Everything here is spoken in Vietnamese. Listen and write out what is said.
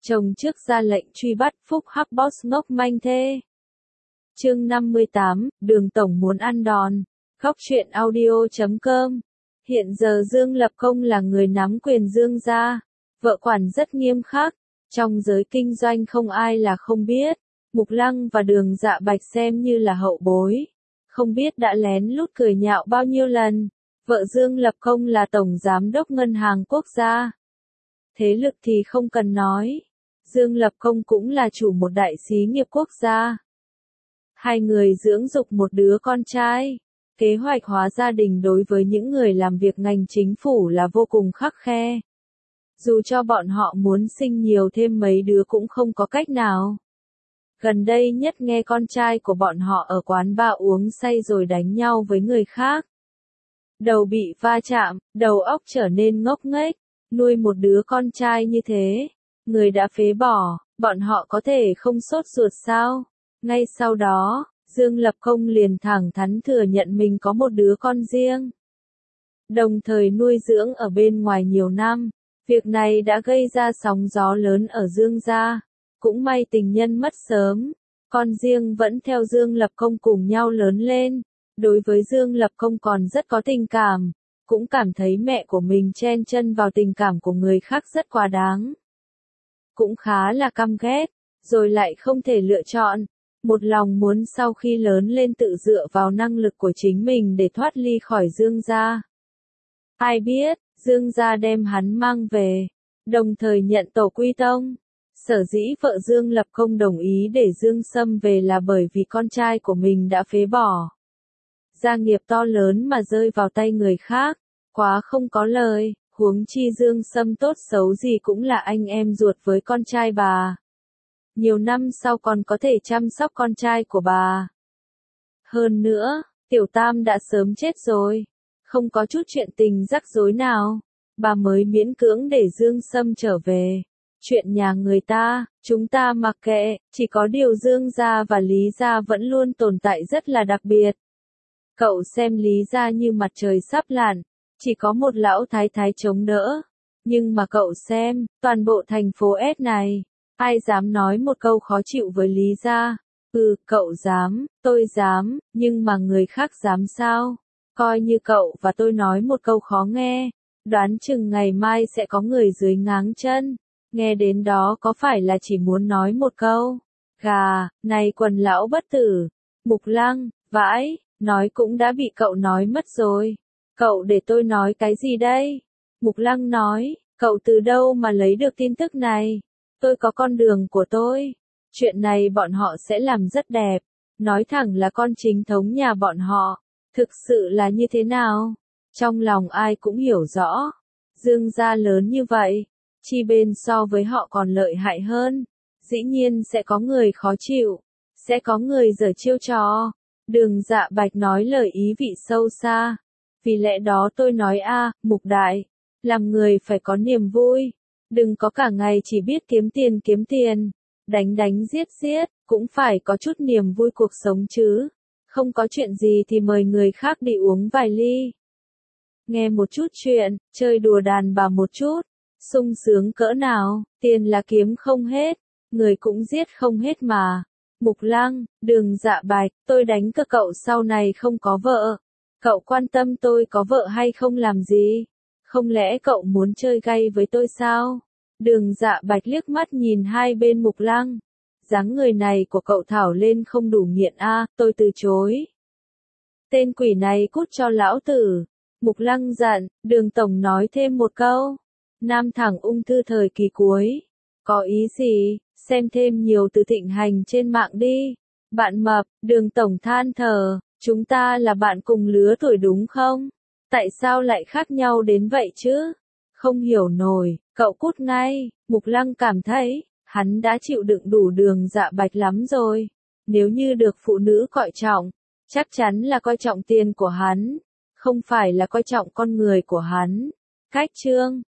Chồng trước ra lệnh truy bắt Phúc Hắc Boss ngốc manh thê. Chương 58, Đường Tổng muốn ăn đòn. Góc truyện audio.com. Hiện giờ Dương Lập Công là người nắm quyền Dương gia, vợ quản rất nghiêm khắc, trong giới kinh doanh không ai là không biết. Mục Lăng và Đường Dạ Bạch xem như là hậu bối, không biết đã lén lút cười nhạo bao nhiêu lần. Vợ Dương Lập Công là tổng giám đốc ngân hàng quốc gia. Thế lực thì không cần nói, Dương Lập Công cũng là chủ một đại xí nghiệp quốc gia. Hai người dưỡng dục một đứa con trai. Kế hoạch hóa gia đình đối với những người làm việc ngành chính phủ là vô cùng khắt khe. Dù cho bọn họ muốn sinh nhiều thêm mấy đứa cũng không có cách nào. Gần đây nhất nghe con trai của bọn họ ở quán bar uống say rồi đánh nhau với người khác. Đầu bị va chạm, đầu óc trở nên ngốc nghếch, nuôi một đứa con trai như thế, người đã phế bỏ, bọn họ có thể không sốt ruột sao? Ngay sau đó, Dương Lập Công liền thẳng thắn thừa nhận mình có một đứa con riêng. Đồng thời nuôi dưỡng ở bên ngoài nhiều năm, việc này đã gây ra sóng gió lớn ở Dương gia. Cũng may tình nhân mất sớm, con riêng vẫn theo Dương Lập Công cùng nhau lớn lên. Đối với Dương Lập Công còn rất có tình cảm, cũng cảm thấy mẹ của mình chen chân vào tình cảm của người khác rất quá đáng. Cũng khá là căm ghét, rồi lại không thể lựa chọn. Một lòng muốn sau khi lớn lên tự dựa vào năng lực của chính mình để thoát ly khỏi Dương gia. Ai biết, Dương gia đem hắn mang về, đồng thời nhận tổ quy tông. Sở dĩ vợ Dương Lập Công đồng ý để Dương Sâm về là bởi vì con trai của mình đã phế bỏ. Gia nghiệp to lớn mà rơi vào tay người khác, quá không có lời, huống chi Dương Sâm tốt xấu gì cũng là anh em ruột với con trai bà. Nhiều năm sau còn có thể chăm sóc con trai của bà. Hơn nữa, Tiểu Tam đã sớm chết rồi, không có chút chuyện tình rắc rối nào, bà mới miễn cưỡng để Dương Sâm trở về. Chuyện nhà người ta, chúng ta mặc kệ, chỉ có điều Dương gia và Lý gia vẫn luôn tồn tại rất là đặc biệt. Cậu xem Lý gia như mặt trời sắp lặn, chỉ có một lão thái thái chống đỡ. Nhưng mà cậu xem, toàn bộ thành phố S này, ai dám nói một câu khó chịu với Lý gia? Cậu dám, tôi dám, nhưng mà người khác dám sao? Coi như cậu và tôi nói một câu khó nghe, đoán chừng ngày mai sẽ có người dưới ngáng chân. Nghe đến đó có phải là chỉ muốn nói một câu, gà, này quần lão bất tử, Mục Lăng, vãi, nói cũng đã bị cậu nói mất rồi. Cậu để tôi nói cái gì đây? Mục Lăng nói, cậu từ đâu mà lấy được tin tức này? Tôi có con đường của tôi. Chuyện này bọn họ sẽ làm rất đẹp. Nói thẳng là con chính thống nhà bọn họ. Thực sự là như thế nào? Trong lòng ai cũng hiểu rõ. Dương gia lớn như vậy, chi bên so với họ còn lợi hại hơn. Dĩ nhiên sẽ có người khó chịu. Sẽ có người giở chiêu trò. Đường Dạ Bạch nói lời ý vị sâu xa. Vì lẽ đó tôi nói Mục Đại, làm người phải có niềm vui. Đừng có cả ngày chỉ biết kiếm tiền, đánh giết, cũng phải có chút niềm vui cuộc sống chứ. Không có chuyện gì thì mời người khác đi uống vài ly. Nghe một chút chuyện, chơi đùa đàn bà một chút, sung sướng cỡ nào, tiền là kiếm không hết, người cũng giết không hết mà. Mục Lăng, Đường Dạ Bạch, tôi đánh cược cậu sau này không có vợ. Cậu quan tâm tôi có vợ hay không làm gì? Không lẽ cậu muốn chơi gay với tôi sao? Đường Dạ Bạch liếc mắt nhìn hai bên Mục Lăng. Dáng người này của cậu thảo lên không đủ nghiện tôi từ chối. Tên quỷ này cút cho lão tử. Mục Lăng giận, Đường Tổng nói thêm một câu. Nam thẳng ung thư thời kỳ cuối. Có ý gì? Xem thêm nhiều từ thịnh hành trên mạng đi. Bạn mập, Đường Tổng than thở, chúng ta là bạn cùng lứa tuổi đúng không? Tại sao lại khác nhau đến vậy chứ? Không hiểu nổi, cậu cút ngay. Mục Lăng cảm thấy, hắn đã chịu đựng đủ Đường Dạ Bạch lắm rồi. Nếu như được phụ nữ coi trọng, chắc chắn là coi trọng tiền của hắn, không phải là coi trọng con người của hắn. Cách chương